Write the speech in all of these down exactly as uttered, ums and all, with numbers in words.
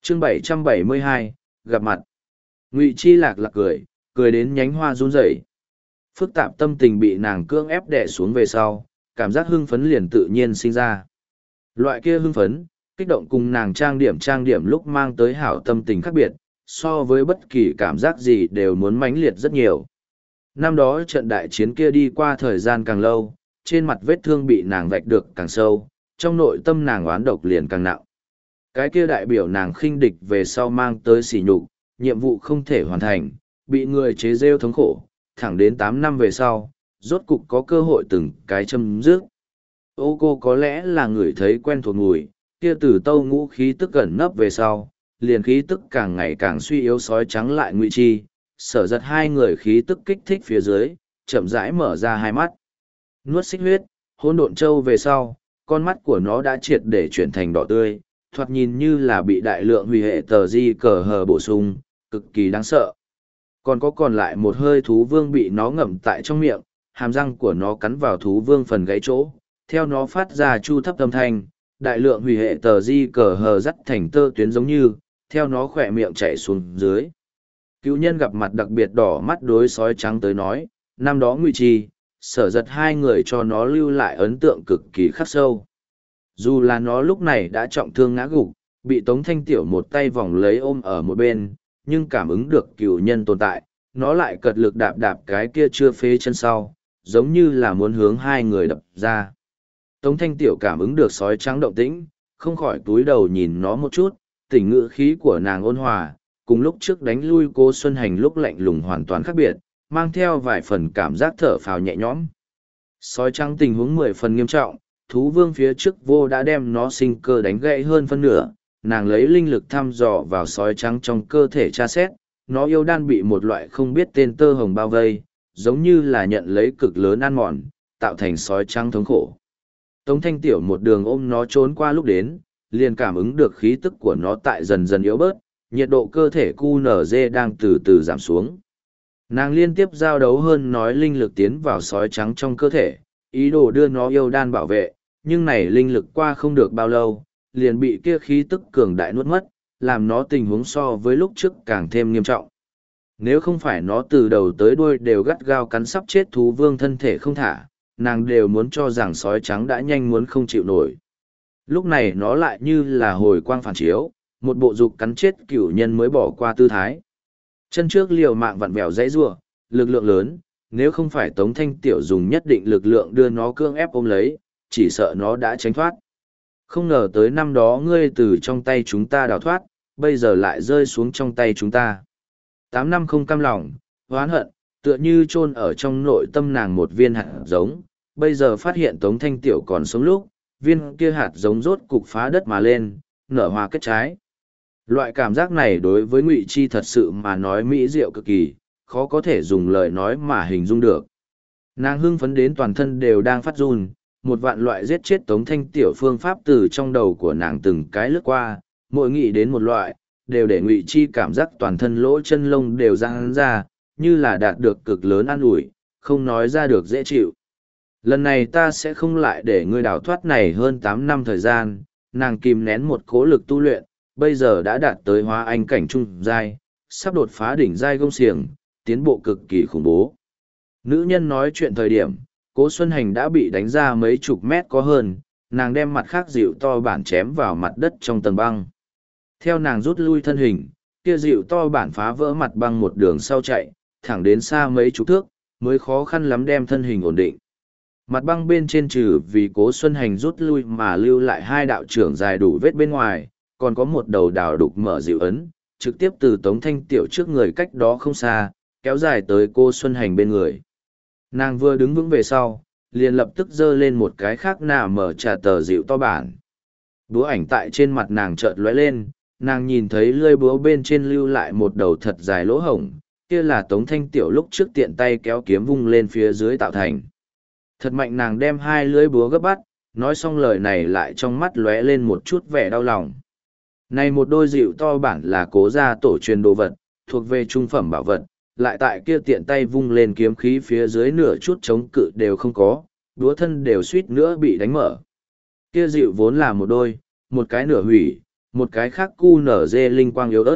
chương bảy trăm bảy mươi hai, gặp mặt. Ngụy Chi lạc lạc cười, cười đến nhánh hoa run rẩy. Phức tạp tâm tình bị nàng cưỡng ép đè xuống về sau, cảm giác hưng phấn liền tự nhiên sinh ra. Loại kia hưng phấn, kích động cùng nàng trang điểm trang điểm lúc mang tới hảo tâm tình khác biệt, so với bất kỳ cảm giác gì đều muốn mãnh liệt rất nhiều. Năm đó trận đại chiến kia đi qua thời gian càng lâu, trên mặt vết thương bị nàng vạch được càng sâu, trong nội tâm nàng oán độc liền càng nặng. Cái kia đại biểu nàng khinh địch về sau mang tới sỉ nhục, nhiệm vụ không thể hoàn thành, bị người chế rêu thống khổ, thẳng đến tám năm về sau, rốt cục có cơ hội từng cái châm dứt. Ô cô có lẽ là người thấy quen thuộc mùi, kia từ tâu ngũ khí tức gần nấp về sau, liền khí tức càng ngày càng suy yếu sói trắng lại Ngụy Chi, sở giật hai người khí tức kích thích phía dưới, chậm rãi mở ra hai mắt. Nuốt xích huyết, hỗn độn châu về sau, con mắt của nó đã triệt để chuyển thành đỏ tươi, thoạt nhìn như là bị đại lượng hủy hệ tờ di cờ hờ bổ sung, cực kỳ đáng sợ. Còn có còn lại một hơi thú vương bị nó ngậm tại trong miệng, hàm răng của nó cắn vào thú vương phần gáy chỗ, theo nó phát ra chu thấp âm thanh, đại lượng hủy hệ tờ di cờ hờ dắt thành tơ tuyến giống như, theo nó khỏe miệng chạy xuống dưới. Cựu nhân gặp mặt đặc biệt đỏ mắt đối sói trắng tới nói, năm đó Ngụy Chi, sở giật hai người cho nó lưu lại ấn tượng cực kỳ khắc sâu. Dù là nó lúc này đã trọng thương ngã gục, bị Tống Thanh Tiểu một tay vòng lấy ôm ở một bên, nhưng cảm ứng được cựu nhân tồn tại, nó lại cật lực đạp đạp cái kia chưa phế chân sau, giống như là muốn hướng hai người đập ra. Tống Thanh Tiểu cảm ứng được sói trắng động tĩnh, không khỏi túi đầu nhìn nó một chút, tỉnh ngữ khí của nàng ôn hòa, cùng lúc trước đánh lui Cố Xuân Hành lúc lạnh lùng hoàn toàn khác biệt, mang theo vài phần cảm giác thở phào nhẹ nhõm. Sói trắng tình huống mười phần nghiêm trọng, thú vương phía trước vô đã đem nó sinh cơ đánh gãy hơn phân nửa, nàng lấy linh lực thăm dò vào sói trắng trong cơ thể tra xét, nó yêu đan bị một loại không biết tên tơ hồng bao vây, giống như là nhận lấy cực lớn ăn mòn, tạo thành sói trắng thống khổ. Tống Thanh Tiểu một đường ôm nó trốn qua lúc đến, liền cảm ứng được khí tức của nó tại dần dần yếu bớt, nhiệt độ cơ thể cu nở dê đang từ từ giảm xuống. Nàng liên tiếp giao đấu hơn nói linh lực tiến vào sói trắng trong cơ thể, ý đồ đưa nó yêu đan bảo vệ, nhưng này linh lực qua không được bao lâu, liền bị kia khí tức cường đại nuốt mất, làm nó tình huống so với lúc trước càng thêm nghiêm trọng. Nếu không phải nó từ đầu tới đuôi đều gắt gao cắn sắp chết thú vương thân thể không thả, nàng đều muốn cho rằng sói trắng đã nhanh muốn không chịu nổi. Lúc này nó lại như là hồi quang phản chiếu, một bộ dục cắn chết cửu nhân mới bỏ qua tư thái. Chân trước liều mạng vặn vẹo dãy rủa, lực lượng lớn, nếu không phải Tống Thanh Tiểu dùng nhất định lực lượng đưa nó cưỡng ép ôm lấy, chỉ sợ nó đã tránh thoát. Không ngờ tới năm đó ngươi từ trong tay chúng ta đào thoát, bây giờ lại rơi xuống trong tay chúng ta. Tám năm không cam lòng, oán hận, tựa như chôn ở trong nội tâm nàng một viên hạt giống, bây giờ phát hiện Tống Thanh Tiểu còn sống lúc, viên kia hạt giống rốt cục phá đất mà lên, nở hoa kết trái. Loại cảm giác này đối với Ngụy Chi thật sự mà nói mỹ diệu cực kỳ, khó có thể dùng lời nói mà hình dung được. Nàng hưng phấn đến toàn thân đều đang phát run, một vạn loại giết chết Tống Thanh Tiểu phương pháp từ trong đầu của nàng từng cái lướt qua, mỗi nghĩ đến một loại, đều để Ngụy Chi cảm giác toàn thân lỗ chân lông đều giãn ra, như là đạt được cực lớn an ủi, không nói ra được dễ chịu. Lần này ta sẽ không lại để ngươi đào thoát này hơn tám năm thời gian, nàng kìm nén một cố lực tu luyện, bây giờ đã đạt tới hóa anh cảnh trung giai, sắp đột phá đỉnh giai gông xiềng, tiến bộ cực kỳ khủng bố. Nữ nhân nói chuyện thời điểm, Cố Xuân Hành đã bị đánh ra mấy chục mét có hơn, nàng đem mặt khác dịu to bản chém vào mặt đất trong tầng băng. Theo nàng rút lui thân hình, kia dịu to bản phá vỡ mặt băng một đường sau chạy, thẳng đến xa mấy chục thước, mới khó khăn lắm đem thân hình ổn định. Mặt băng bên trên trừ vì Cố Xuân Hành rút lui mà lưu lại hai đạo trưởng dài đủ vết bên ngoài, còn có một đầu đào đục mở dịu ấn, trực tiếp từ Tống Thanh Tiểu trước người cách đó không xa, kéo dài tới Cô Xuân Hành bên người. Nàng vừa đứng vững về sau, liền lập tức giơ lên một cái khác nào mở trà tờ dịu to bản. Búa ảnh tại trên mặt nàng chợt lóe lên, nàng nhìn thấy lưỡi búa bên trên lưu lại một đầu thật dài lỗ hổng, kia là Tống Thanh Tiểu lúc trước tiện tay kéo kiếm vung lên phía dưới tạo thành. Thật mạnh nàng đem hai lưỡi búa gấp bắt, nói xong lời này lại trong mắt lóe lên một chút vẻ đau lòng. Này một đôi dịu to bản là Cố gia tổ truyền đồ vật, thuộc về trung phẩm bảo vật, lại tại kia tiện tay vung lên kiếm khí phía dưới nửa chút chống cự đều không có, đúa thân đều suýt nữa bị đánh mở. Kia dịu vốn là một đôi, một cái nửa hủy, một cái khác cu nở dê linh quang yếu ớt.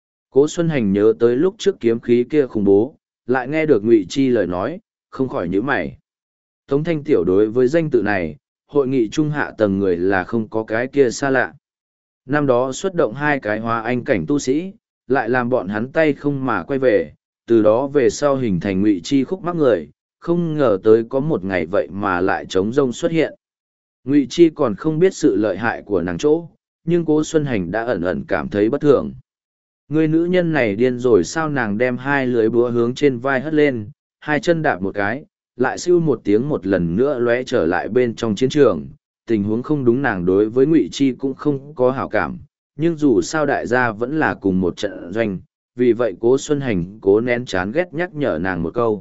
Cố Xuân Hành nhớ tới lúc trước kiếm khí kia khủng bố, lại nghe được Ngụy Chi lời nói, không khỏi nhíu mày. Tống Thanh Tiểu đối với danh tự này, hội nghị trung hạ tầng người là không có cái kia xa lạ. Năm đó xuất động hai cái hóa anh cảnh tu sĩ, lại làm bọn hắn tay không mà quay về, từ đó về sau hình thành Ngụy Chi khúc mắc người, không ngờ tới có một ngày vậy mà lại trống rông xuất hiện. Ngụy Chi còn không biết sự lợi hại của nàng chỗ, nhưng Cố Xuân Hành đã ẩn ẩn cảm thấy bất thường. Người nữ nhân này điên rồi sao? Nàng đem hai lưới búa hướng trên vai hất lên, hai chân đạp một cái, lại siêu một tiếng một lần nữa lóe trở lại bên trong chiến trường. Tình huống không đúng, nàng đối với Ngụy Chi cũng không có hảo cảm, nhưng dù sao đại gia vẫn là cùng một trận doanh, vì vậy Cố Xuân Hành cố nén chán ghét nhắc nhở nàng một câu.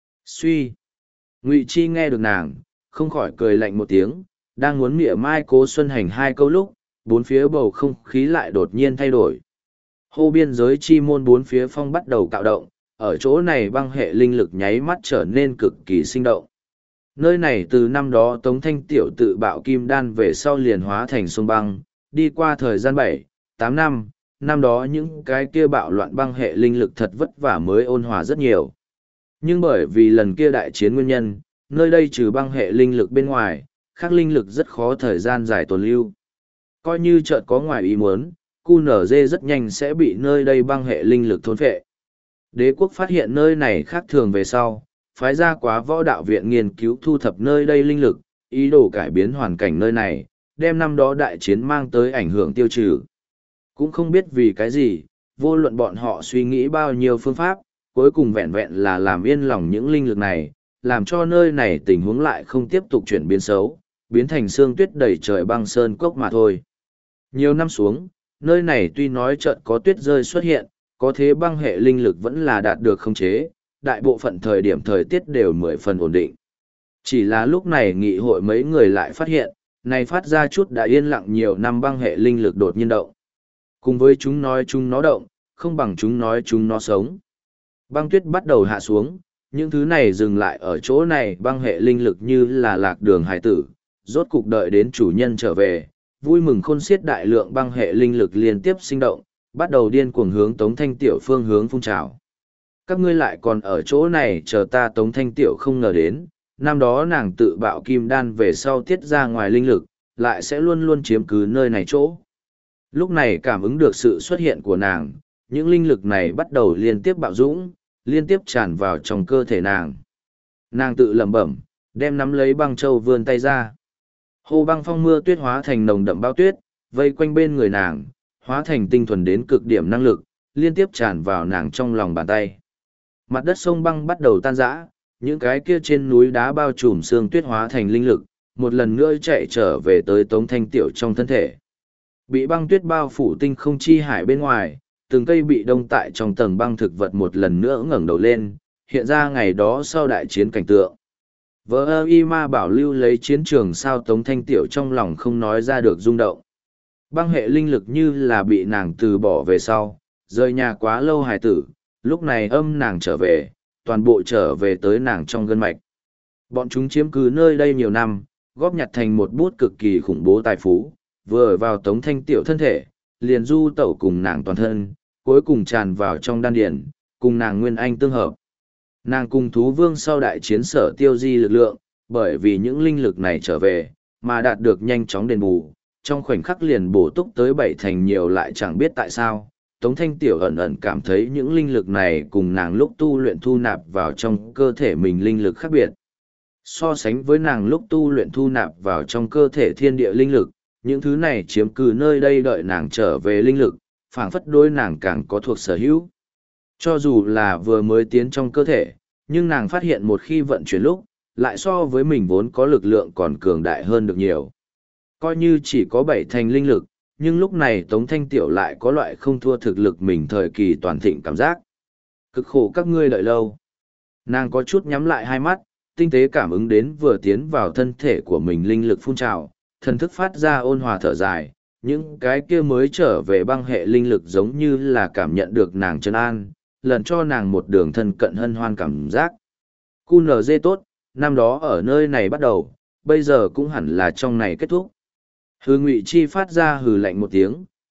Suy! Ngụy Chi nghe được nàng, không khỏi cười lạnh một tiếng, đang muốn mỉa mai Cố Xuân Hành hai câu lúc, bốn phía bầu không khí lại đột nhiên thay đổi. Hô biên giới chi môn bốn phía phong bắt đầu cạo động, ở chỗ này băng hệ linh lực nháy mắt trở nên cực kỳ sinh động. Nơi này từ năm đó Tống Thanh Tiểu tự bạo kim đan về sau liền hóa thành sông băng, đi qua thời gian bảy, tám năm, năm đó những cái kia bạo loạn băng hệ linh lực thật vất vả mới ôn hòa rất nhiều. Nhưng bởi vì lần kia đại chiến nguyên nhân, nơi đây trừ băng hệ linh lực bên ngoài, khác linh lực rất khó thời gian dài tồn lưu. Coi như chợt có ngoài ý muốn, cu nở dê rất nhanh sẽ bị nơi đây băng hệ linh lực thôn phệ. Đế quốc phát hiện nơi này khác thường về sau, phái ra quá võ đạo viện nghiên cứu thu thập nơi đây linh lực, ý đồ cải biến hoàn cảnh nơi này, đem năm đó đại chiến mang tới ảnh hưởng tiêu trừ. Cũng không biết vì cái gì, vô luận bọn họ suy nghĩ bao nhiêu phương pháp, cuối cùng vẹn vẹn là làm yên lòng những linh lực này, làm cho nơi này tình huống lại không tiếp tục chuyển biến xấu, biến thành sương tuyết đầy trời băng sơn cốc mà thôi. Nhiều năm xuống, nơi này tuy nói chợt có tuyết rơi xuất hiện, có thế băng hệ linh lực vẫn là đạt được khống chế, đại bộ phận thời điểm thời tiết đều mười phần ổn định. Chỉ là lúc này nghị hội mấy người lại phát hiện, này phát ra chút đã yên lặng nhiều năm băng hệ linh lực đột nhiên động. Cùng với chúng nói chúng nó động, không bằng chúng nói chúng nó sống. Băng tuyết bắt đầu hạ xuống, những thứ này dừng lại ở chỗ này băng hệ linh lực như là lạc đường hải tử, rốt cục đợi đến chủ nhân trở về, vui mừng khôn xiết đại lượng băng hệ linh lực liên tiếp sinh động, bắt đầu điên cuồng hướng Tống Thanh Tiểu phương hướng phun trào. Các ngươi lại còn ở chỗ này chờ ta. Tống Thanh Tiểu không ngờ đến, năm đó nàng tự bạo kim đan về sau tiết ra ngoài linh lực, lại sẽ luôn luôn chiếm cứ nơi này chỗ. Lúc này cảm ứng được sự xuất hiện của nàng, những linh lực này bắt đầu liên tiếp bạo dũng, liên tiếp tràn vào trong cơ thể nàng. Nàng tự lẩm bẩm, đem nắm lấy băng châu vươn tay ra. Hồ băng phong mưa tuyết hóa thành nồng đậm bao tuyết, vây quanh bên người nàng, hóa thành tinh thuần đến cực điểm năng lực, liên tiếp tràn vào nàng trong lòng bàn tay. Mặt đất sông băng bắt đầu tan rã, những cái kia trên núi đá bao trùm sương tuyết hóa thành linh lực, một lần nữa chạy trở về tới Tống Thanh Tiểu trong thân thể. Bị băng tuyết bao phủ tinh không chi hải bên ngoài, từng cây bị đông tại trong tầng băng thực vật một lần nữa ngẩng đầu lên, hiện ra ngày đó sau đại chiến cảnh tượng. Vợ ơ y ma bảo lưu lấy chiến trường sao. Tống Thanh Tiểu trong lòng không nói ra được rung động. Băng hệ linh lực như là bị nàng từ bỏ về sau, rời nhà quá lâu hài tử, lúc này âm nàng trở về, toàn bộ trở về tới nàng trong gân mạch. Bọn chúng chiếm cứ nơi đây nhiều năm, góp nhặt thành một bút cực kỳ khủng bố tài phú, vừa vào Tống Thanh Tiểu thân thể, liền du tẩu cùng nàng toàn thân, cuối cùng tràn vào trong đan điển, cùng nàng nguyên anh tương hợp. Nàng cùng thú vương sau đại chiến sở tiêu di lực lượng, bởi vì những linh lực này trở về, mà đạt được nhanh chóng đền bù, trong khoảnh khắc liền bổ túc tới bảy thành nhiều. Lại chẳng biết tại sao, Tống Thanh Tiểu ẩn ẩn cảm thấy những linh lực này cùng nàng lúc tu luyện thu nạp vào trong cơ thể mình linh lực khác biệt. So sánh với nàng lúc tu luyện thu nạp vào trong cơ thể thiên địa linh lực, những thứ này chiếm cứ nơi đây đợi nàng trở về linh lực, phảng phất đối nàng càng có thuộc sở hữu. Cho dù là vừa mới tiến trong cơ thể, nhưng nàng phát hiện một khi vận chuyển lúc, lại so với mình vốn có lực lượng còn cường đại hơn được nhiều. Coi như chỉ có bảy thành linh lực, nhưng lúc này Tống Thanh Tiểu lại có loại không thua thực lực mình thời kỳ toàn thịnh cảm giác. Cực khổ các ngươi đợi lâu. Nàng có chút nhắm lại hai mắt, tinh tế cảm ứng đến vừa tiến vào thân thể của mình linh lực phun trào, thần thức phát ra ôn hòa thở dài, những cái kia mới trở về băng hệ linh lực giống như là cảm nhận được nàng trấn an, lần cho nàng một đường thân cận hân hoan cảm giác. cu en giê tốt, năm đó ở nơi này bắt đầu, bây giờ cũng hẳn là trong này kết thúc. Hư Ngụy Chi phát ra hừ lạnh một tiếng,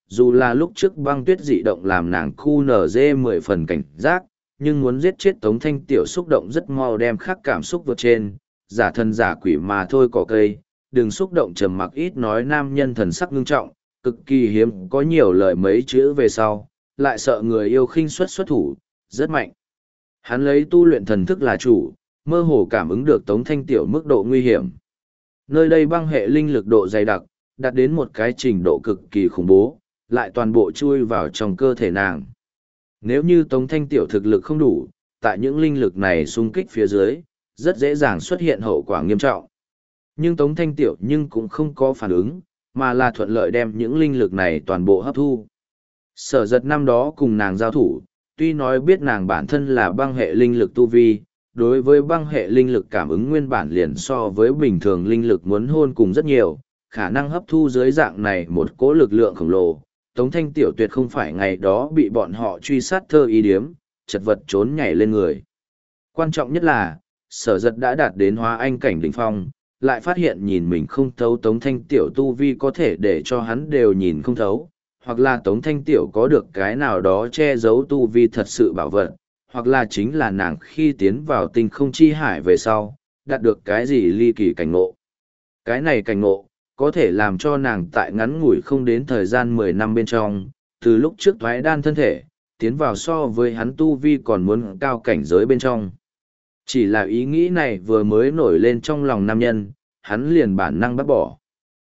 dù là lúc trước băng tuyết dị động làm nàng khu nở dê mười phần cảnh giác, nhưng muốn giết chết Tống Thanh Tiểu xúc động rất mau đem khắc cảm xúc vượt trên, giả thân giả quỷ mà thôi cỏ cây, đừng xúc động trầm mặc ít nói nam nhân thần sắc ngưng trọng, cực kỳ hiếm có nhiều lời mấy chữ về sau, lại sợ người yêu khinh suất xuất thủ, rất mạnh. Hắn lấy tu luyện thần thức là chủ, mơ hồ cảm ứng được Tống Thanh Tiểu mức độ nguy hiểm. Nơi đây băng hệ linh lực độ dày đặc, đạt đến một cái trình độ cực kỳ khủng bố, lại toàn bộ chui vào trong cơ thể nàng. Nếu như Tống Thanh Tiểu thực lực không đủ, tại những linh lực này xung kích phía dưới, rất dễ dàng xuất hiện hậu quả nghiêm trọng. Nhưng Tống Thanh Tiểu nhưng cũng không có phản ứng, mà là thuận lợi đem những linh lực này toàn bộ hấp thu. Sở Giật năm đó cùng nàng giao thủ, tuy nói biết nàng bản thân là băng hệ linh lực tu vi, đối với băng hệ linh lực cảm ứng nguyên bản liền so với bình thường linh lực muốn hôn cùng rất nhiều, khả năng hấp thu dưới dạng này một cỗ lực lượng khổng lồ. Tống Thanh Tiểu tuyệt không phải ngày đó bị bọn họ truy sát thơ ý điếm, chật vật trốn nhảy lên người. Quan trọng nhất là, Sở Giật đã đạt đến hóa anh cảnh đỉnh phong, lại phát hiện nhìn mình không thấu Tống Thanh Tiểu tu vi có thể để cho hắn đều nhìn không thấu, hoặc là Tống Thanh Tiểu có được cái nào đó che giấu tu vi thật sự bảo vật, hoặc là chính là nàng khi tiến vào tinh không chi hải về sau, đạt được cái gì ly kỳ cảnh ngộ. Cái này cảnh ngộ, có thể làm cho nàng tại ngắn ngủi không đến thời gian mười năm bên trong, từ lúc trước thoái đan thân thể, tiến vào so với hắn tu vi còn muốn cao cảnh giới bên trong. Chỉ là ý nghĩ này vừa mới nổi lên trong lòng nam nhân, hắn liền bản năng bắt bỏ.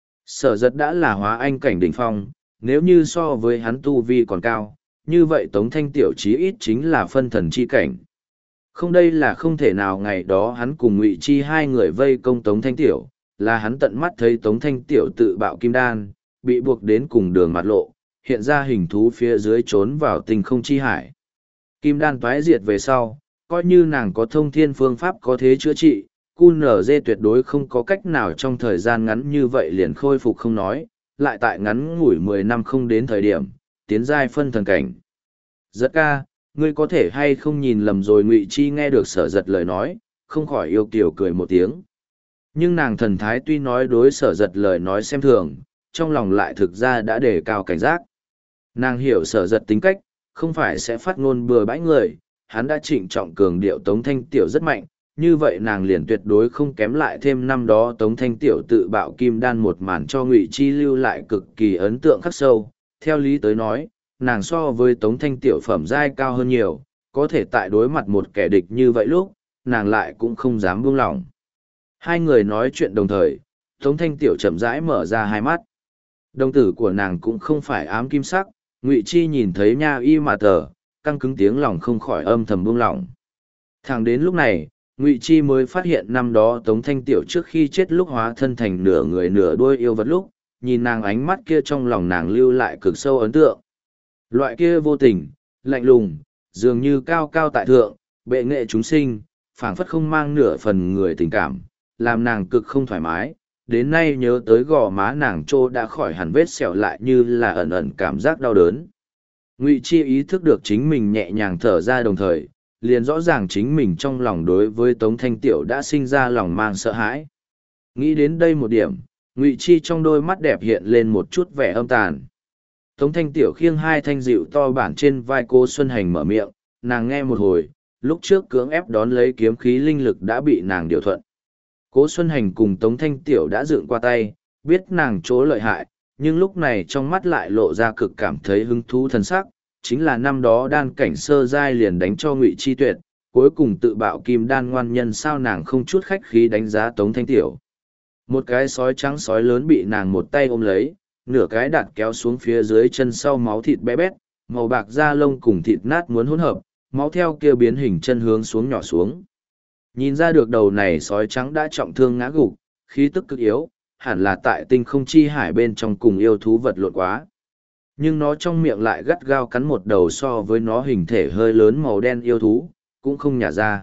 Sở Giật đã là hóa anh cảnh đỉnh phong, nếu như so với hắn tu vi còn cao, như vậy Tống Thanh Tiểu chí ít chính là phân thần chi cảnh. Không, đây là không thể nào. Ngày đó hắn cùng Ngụy Chi hai người vây công Tống Thanh Tiểu, là hắn tận mắt thấy Tống Thanh Tiểu tự bạo kim đan, bị buộc đến cùng đường mặt lộ, hiện ra hình thú phía dưới trốn vào tinh không chi hải. Kim đan toái diệt về sau, coi như nàng có thông thiên phương pháp có thế chữa trị, cu nở dê tuyệt đối không có cách nào trong thời gian ngắn như vậy liền khôi phục không nói, lại tại ngắn ngủi mười năm không đến thời điểm, tiến giai phân thần cảnh. Giật ca, ngươi có thể hay không nhìn lầm rồi. Ngụy Chi nghe được Sở Giật lời nói, không khỏi yêu kiều cười một tiếng. Nhưng nàng thần thái tuy nói đối Sở Giật lời nói xem thường, trong lòng lại thực ra đã đề cao cảnh giác. Nàng hiểu Sở Giật tính cách, không phải sẽ phát ngôn bừa bãi người, hắn đã trịnh trọng cường điệu Tống Thanh Tiểu rất mạnh, như vậy nàng liền tuyệt đối không kém lại thêm năm đó Tống Thanh Tiểu tự bạo kim đan một màn cho Ngụy Chi lưu lại cực kỳ ấn tượng khắc sâu. Theo lý tới nói, nàng so với Tống Thanh Tiểu phẩm giai cao hơn nhiều, có thể tại đối mặt một kẻ địch như vậy lúc, nàng lại cũng không dám buông lỏng. Hai người nói chuyện đồng thời, Tống Thanh Tiểu chậm rãi mở ra hai mắt. Đồng tử của nàng cũng không phải ám kim sắc, Ngụy Chi nhìn thấy nha y mà tờ, căng cứng tiếng lòng không khỏi âm thầm buông lỏng. Thẳng đến lúc này, Ngụy Chi mới phát hiện năm đó Tống Thanh Tiểu trước khi chết lúc hóa thân thành nửa người nửa đuôi yêu vật lúc, nhìn nàng ánh mắt kia trong lòng nàng lưu lại cực sâu ấn tượng. Loại kia vô tình, lạnh lùng, dường như cao cao tại thượng, bệ nghệ chúng sinh, phảng phất không mang nửa phần người tình cảm, làm nàng cực không thoải mái. Đến nay nhớ tới gò má nàng trô đã khỏi hẳn vết sẹo lại như là ẩn ẩn cảm giác đau đớn. Ngụy Chi ý thức được chính mình nhẹ nhàng thở ra đồng thời, liền rõ ràng chính mình trong lòng đối với Tống Thanh Tiểu đã sinh ra lòng mang sợ hãi. Nghĩ đến đây một điểm, Ngụy Chi trong đôi mắt đẹp hiện lên một chút vẻ âm tàn. Tống Thanh Tiểu khiêng hai thanh dịu to bản trên vai cô Xuân Hành mở miệng, nàng nghe một hồi, lúc trước cưỡng ép đón lấy kiếm khí linh lực đã bị nàng điều thuận. Cố Xuân Hành cùng Tống Thanh Tiểu đã dựng qua tay, biết nàng chỗ lợi hại, nhưng lúc này trong mắt lại lộ ra cực cảm thấy hứng thú thần sắc, chính là năm đó đan cảnh sơ giai liền đánh cho Ngụy Chi tuyệt, cuối cùng tự bạo kim đan ngoan nhân sao nàng không chút khách khí đánh giá Tống Thanh Tiểu. Một cái sói trắng sói lớn bị nàng một tay ôm lấy, nửa cái đặt kéo xuống phía dưới chân sau máu thịt bé bét, màu bạc da lông cùng thịt nát muốn hỗn hợp, máu theo kia biến hình chân hướng xuống nhỏ xuống. Nhìn ra được đầu này sói trắng đã trọng thương ngã gục, khí tức cực yếu, hẳn là tại tinh không chi hải bên trong cùng yêu thú vật lộn quá. Nhưng nó trong miệng lại gắt gao cắn một đầu so với nó hình thể hơi lớn màu đen yêu thú, cũng không nhả ra.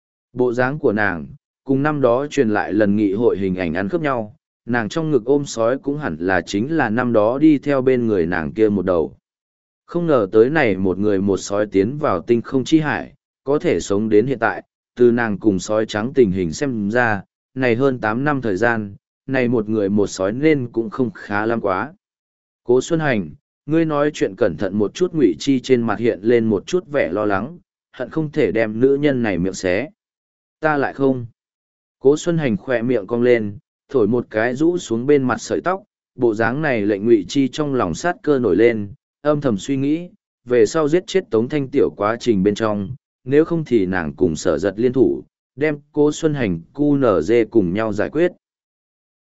Bộ dáng của nàng, cùng năm đó truyền lại lần nghị hội hình ảnh ăn khớp nhau, nàng trong ngực ôm sói cũng hẳn là chính là năm đó đi theo bên người nàng kia một đầu. Không ngờ tới này một người một sói tiến vào tinh không chi hải, có thể sống đến hiện tại, từ nàng cùng sói trắng tình hình xem ra, này hơn tám năm thời gian, này một người một sói nên cũng không khá lắm quá. Cố Xuân Hành, ngươi nói chuyện cẩn thận một chút. Ngụy Chi trên mặt hiện lên một chút vẻ lo lắng, hận không thể đem nữ nhân này miệng xé. Ta lại không. Cố Xuân Hành khỏe miệng cong lên, thổi một cái rũ xuống bên mặt sợi tóc, bộ dáng này lệnh Ngụy Chi trong lòng sát cơ nổi lên, âm thầm suy nghĩ, về sau giết chết Tống Thanh Tiểu quá trình bên trong, nếu không thì nàng cùng Sở Giật liên thủ, đem Cố Xuân Hành cu nở dê cùng nhau giải quyết.